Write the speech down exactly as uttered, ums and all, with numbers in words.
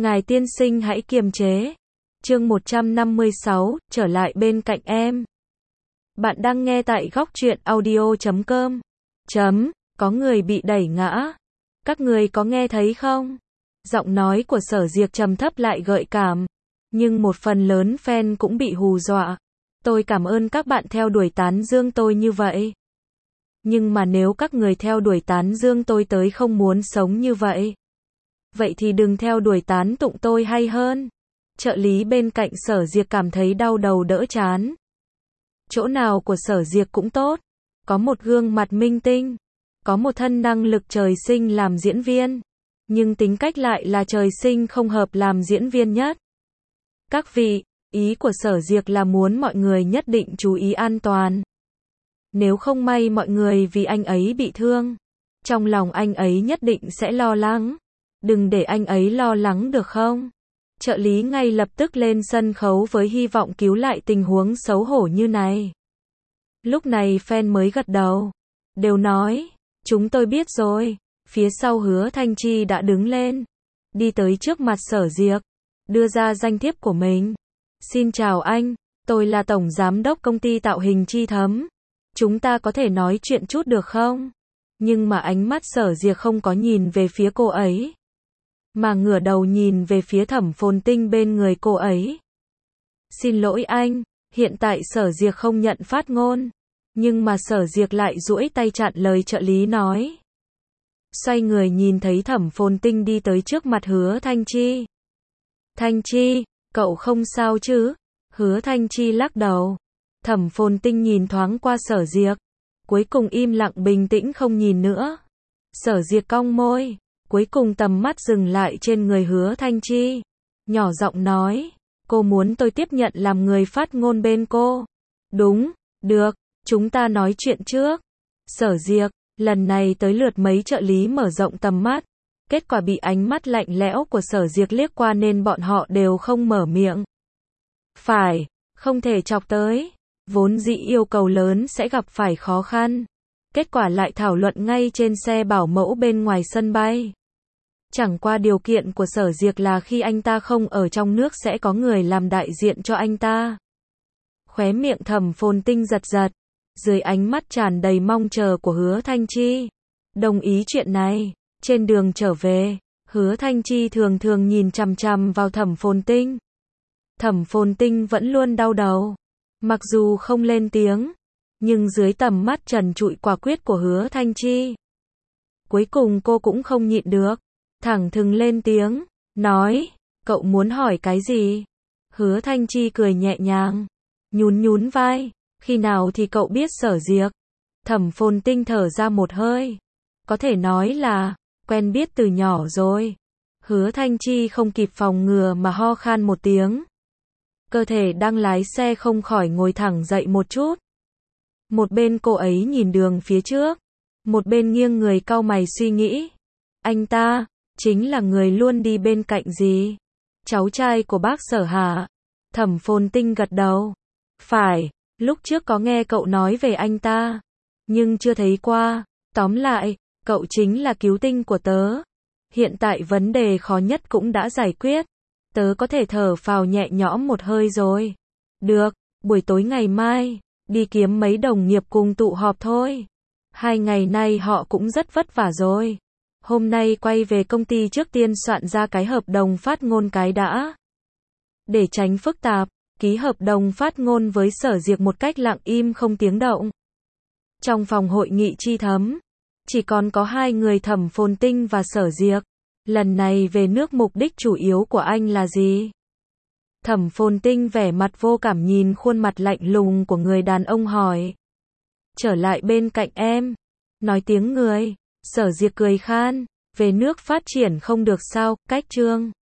Ngài tiên sinh hãy kiềm chế. Chương một trăm năm mươi sáu, trở lại bên cạnh em. Bạn đang nghe tại góc truyện audio chấm com. Chấm, có người bị đẩy ngã. Các người có nghe thấy không? Giọng nói của Sở Diệc trầm thấp lại gợi cảm. Nhưng một phần lớn fan cũng bị hù dọa. Tôi cảm ơn các bạn theo đuổi tán dương tôi như vậy. Nhưng mà nếu các người theo đuổi tán dương tôi tới không muốn sống như vậy, vậy thì đừng theo đuổi tán tụng tôi hay hơn. Trợ lý bên cạnh Sở Diệc cảm thấy đau đầu đỡ chán. Chỗ nào của Sở Diệc cũng tốt. Có một gương mặt minh tinh. Có một thân năng lực trời sinh làm diễn viên. Nhưng tính cách lại là trời sinh không hợp làm diễn viên nhất. Các vị, ý của Sở Diệc là muốn mọi người nhất định chú ý an toàn. Nếu không may mọi người vì anh ấy bị thương, trong lòng anh ấy nhất định sẽ lo lắng. Đừng để anh ấy lo lắng được không? Trợ lý ngay lập tức lên sân khấu với hy vọng cứu lại tình huống xấu hổ như này. Lúc này fan mới gật đầu. Đều nói, chúng tôi biết rồi. Phía sau Hứa Thanh Chi đã đứng lên. Đi tới trước mặt Sở Diệc. Đưa ra danh thiếp của mình. Xin chào anh, tôi là Tổng Giám đốc công ty tạo hình Chi Thấm. Chúng ta có thể nói chuyện chút được không? Nhưng mà ánh mắt Sở Diệc không có nhìn về phía cô ấy, mà ngửa đầu nhìn về phía Thẩm Phồn Tinh bên người cô ấy. Xin lỗi anh, hiện tại Sở Diệc không nhận phát ngôn. Nhưng mà Sở Diệc lại duỗi tay chặn lời trợ lý nói. Xoay người nhìn thấy Thẩm Phồn Tinh đi tới trước mặt Hứa Thanh Chi. Thanh Chi, cậu không sao chứ? Hứa Thanh Chi lắc đầu. Thẩm Phồn Tinh nhìn thoáng qua Sở Diệc. Cuối cùng im lặng bình tĩnh không nhìn nữa. Sở Diệc cong môi. Cuối cùng tầm mắt dừng lại trên người Hứa Thanh Chi. Nhỏ giọng nói. Cô muốn tôi tiếp nhận làm người phát ngôn bên cô. Đúng, được, chúng ta nói chuyện trước. Sở Diệc, lần này tới lượt mấy trợ lý mở rộng tầm mắt. Kết quả bị ánh mắt lạnh lẽo của Sở Diệc liếc qua nên bọn họ đều không mở miệng. Phải, không thể chọc tới. Vốn dĩ yêu cầu lớn sẽ gặp phải khó khăn. Kết quả lại thảo luận ngay trên xe bảo mẫu bên ngoài sân bay. Chẳng qua điều kiện của Sở Diệc là khi anh ta không ở trong nước sẽ có người làm đại diện cho anh ta. Khóe miệng Thẩm Phồn Tinh giật giật. Dưới ánh mắt tràn đầy mong chờ của Hứa Thanh Chi. Đồng ý chuyện này. Trên đường trở về, Hứa Thanh Chi thường thường nhìn chằm chằm vào Thẩm Phồn Tinh. Thẩm Phồn Tinh vẫn luôn đau đầu. Mặc dù không lên tiếng, nhưng dưới tầm mắt trần trụi quả quyết của Hứa Thanh Chi, cuối cùng cô cũng không nhịn được, thẳng thừng lên tiếng, nói, cậu muốn hỏi cái gì? Hứa Thanh Chi cười nhẹ nhàng, nhún nhún vai, khi nào thì cậu biết Sở Diệc? Thẩm Phồn Tinh thở ra một hơi, có thể nói là, quen biết từ nhỏ rồi. Hứa Thanh Chi không kịp phòng ngừa mà ho khan một tiếng. Cơ thể đang lái xe không khỏi ngồi thẳng dậy một chút. Một bên cô ấy nhìn đường phía trước, một bên nghiêng người cau mày suy nghĩ. Anh ta, chính là người luôn đi bên cạnh gì? Cháu trai của bác Sở hả? Thẩm Phồn Tinh gật đầu. Phải, lúc trước có nghe cậu nói về anh ta, nhưng chưa thấy qua. Tóm lại, cậu chính là cứu tinh của tớ. Hiện tại vấn đề khó nhất cũng đã giải quyết. Tớ có thể thở phào nhẹ nhõm một hơi rồi. Được, buổi tối ngày mai, đi kiếm mấy đồng nghiệp cùng tụ họp thôi. Hai ngày nay họ cũng rất vất vả rồi. Hôm nay quay về công ty trước tiên soạn ra cái hợp đồng phát ngôn cái đã. Để tránh phức tạp, ký hợp đồng phát ngôn với Sở Diệc một cách lặng im không tiếng động. Trong phòng hội nghị Chi Thấm, chỉ còn có hai người Thẩm Phồn Tinh và Sở Diệc. Lần này về nước mục đích chủ yếu của anh là gì? Thẩm Phồn Tinh vẻ mặt vô cảm nhìn khuôn mặt lạnh lùng của người đàn ông hỏi. Trở lại bên cạnh em. Nói tiếng người. Sở Diệc cười khan. Về nước phát triển không được sao, cách chương.